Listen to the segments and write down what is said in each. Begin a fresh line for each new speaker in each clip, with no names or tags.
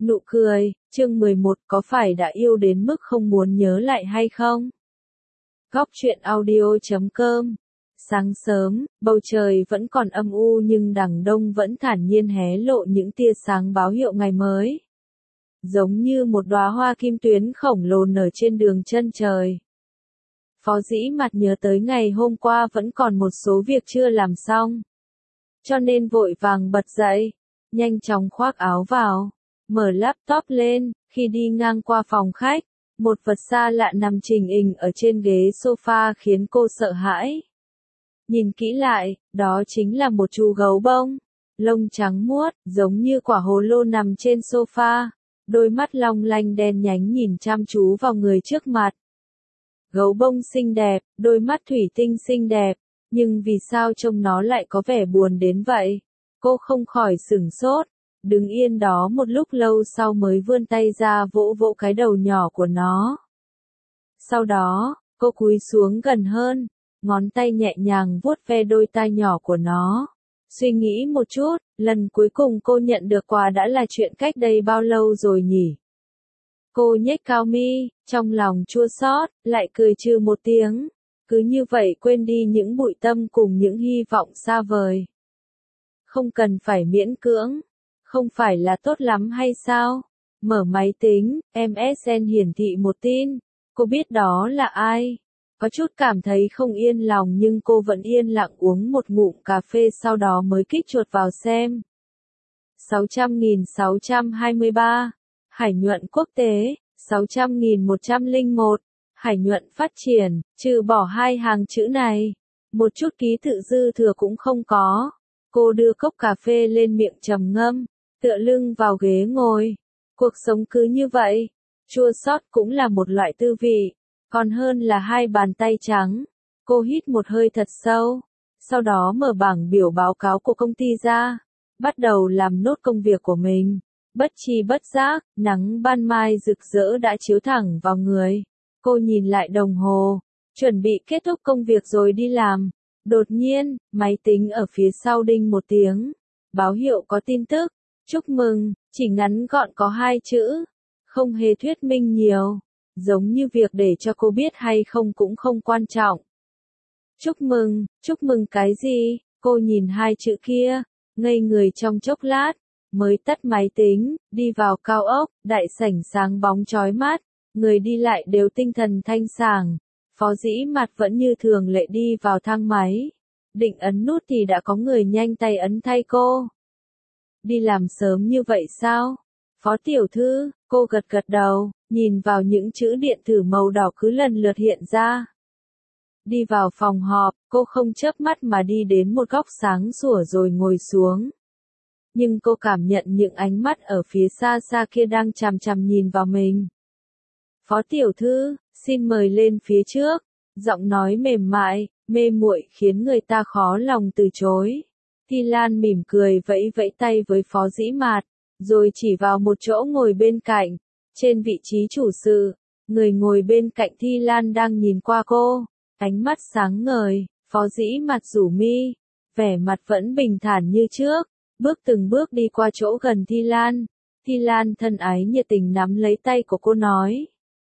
Nụ cười, chương 11 có phải đã yêu đến mức không muốn nhớ lại hay không? Góc truyện audio.com. Sáng sớm, bầu trời vẫn còn âm u nhưng đằng đông vẫn thản nhiên hé lộ những tia sáng báo hiệu ngày mới. Giống như một đóa hoa kim tuyến khổng lồ nở trên đường chân trời. Phó Dĩ Mạt nhớ tới ngày hôm qua vẫn còn một số việc chưa làm xong. Cho nên vội vàng bật dậy, nhanh chóng khoác áo vào, mở laptop lên, khi đi ngang qua phòng khách, một vật xa lạ nằm chình ình ở trên ghế sofa khiến cô sợ hãi. Nhìn kỹ lại, đó chính là một chú gấu bông, lông trắng muốt, giống như quả hồ lô nằm trên sofa, đôi mắt long lanh đen nhánh nhìn chăm chú vào người trước mặt. Gấu bông xinh đẹp, đôi mắt thủy tinh xinh đẹp, nhưng vì sao trông nó lại có vẻ buồn đến vậy? Cô không khỏi sửng sốt, đứng yên đó một lúc lâu sau mới vươn tay ra vỗ vỗ cái đầu nhỏ của nó. Sau đó, cô cúi xuống gần hơn, ngón tay nhẹ nhàng vuốt ve đôi tai nhỏ của nó. Suy nghĩ một chút, lần cuối cùng cô nhận được quà đã là chuyện cách đây bao lâu rồi nhỉ? Cô nhếch cao mi, trong lòng chua xót, lại cười trừ một tiếng. Cứ như vậy quên đi những bụi tâm cùng những hy vọng xa vời. Không cần phải miễn cưỡng. Không phải là tốt lắm hay sao? Mở máy tính, MSN hiển thị một tin. Cô biết đó là ai? Có chút cảm thấy không yên lòng nhưng cô vẫn yên lặng uống một ngụm cà phê sau đó mới kích chuột vào xem. 600.623. Hải nhuận quốc tế, 600.101. Hải nhuận phát triển, trừ bỏ hai hàng chữ này. Một chút ký tự dư thừa cũng không có. Cô đưa cốc cà phê lên miệng trầm ngâm, tựa lưng vào ghế ngồi. Cuộc sống cứ như vậy, chua xót cũng là một loại tư vị, còn hơn là hai bàn tay trắng. Cô hít một hơi thật sâu, sau đó mở bảng biểu báo cáo của công ty ra, bắt đầu làm nốt công việc của mình. Bất tri bất giác, nắng ban mai rực rỡ đã chiếu thẳng vào người. Cô nhìn lại đồng hồ, chuẩn bị kết thúc công việc rồi đi làm. Đột nhiên, máy tính ở phía sau đinh một tiếng. Báo hiệu có tin tức. Chúc mừng, chỉ ngắn gọn có hai chữ. Không hề thuyết minh nhiều. Giống như việc để cho cô biết hay không cũng không quan trọng. Chúc mừng cái gì? Cô nhìn hai chữ kia, ngây người trong chốc lát, mới tắt máy tính, đi vào cao ốc, đại sảnh sáng bóng chói mắt, người đi lại đều tinh thần thanh sảng. Phó Dĩ Mạt vẫn như thường lệ đi vào thang máy. Định ấn nút thì đã có người nhanh tay ấn thay cô. Đi làm sớm như vậy sao? Phó tiểu thư, cô gật gật đầu, nhìn vào những chữ điện tử màu đỏ cứ lần lượt hiện ra. Đi vào phòng họp, cô không chớp mắt mà đi đến một góc sáng sủa rồi ngồi xuống. Nhưng cô cảm nhận những ánh mắt ở phía xa xa kia đang chằm chằm nhìn vào mình. Phó tiểu thư, xin mời lên phía trước. Giọng nói mềm mại, mê muội khiến người ta khó lòng từ chối. Thi Lan mỉm cười vẫy vẫy tay với Phó Dĩ Mạt, rồi chỉ vào một chỗ ngồi bên cạnh. Trên vị trí chủ sự, người ngồi bên cạnh Thi Lan đang nhìn qua cô, ánh mắt sáng ngời. Phó Dĩ Mạt rủ mi, vẻ mặt vẫn bình thản như trước, bước từng bước đi qua chỗ gần Thi Lan. Thi Lan thân ái nhiệt tình nắm lấy tay của cô nói.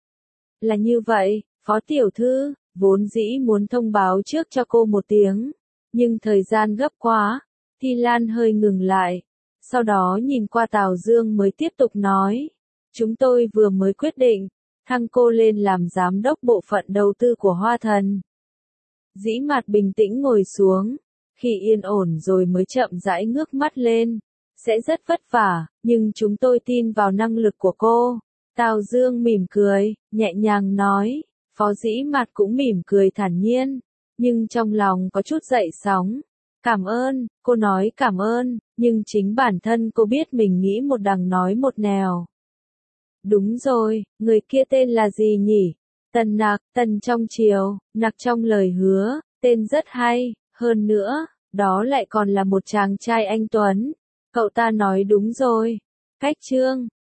Là như vậy, Phó tiểu thư, vốn dĩ muốn thông báo trước cho cô một tiếng, nhưng thời gian gấp quá. Thi Lan hơi ngừng lại, sau đó nhìn qua Tào Dương mới tiếp tục nói. Chúng tôi vừa mới quyết định, thăng cô lên làm giám đốc bộ phận đầu tư của Hoa Thần. Dĩ Mạt bình tĩnh ngồi xuống, khi yên ổn rồi mới chậm rãi ngước mắt lên. Sẽ rất vất vả, nhưng chúng tôi tin vào năng lực của cô. Tào Dương mỉm cười, nhẹ nhàng nói. Phó Dĩ Mạt cũng mỉm cười thản nhiên, nhưng trong lòng có chút dậy sóng. Cảm ơn, cô nói cảm ơn, nhưng chính bản thân cô biết mình nghĩ một đằng nói một nẻo. Đúng rồi, người kia tên là gì nhỉ? Tần Nặc, Tần trong chiều, Nặc trong lời hứa, tên rất hay, hơn nữa, đó lại còn là một chàng trai anh tuấn. Cậu ta nói đúng rồi. Cách chương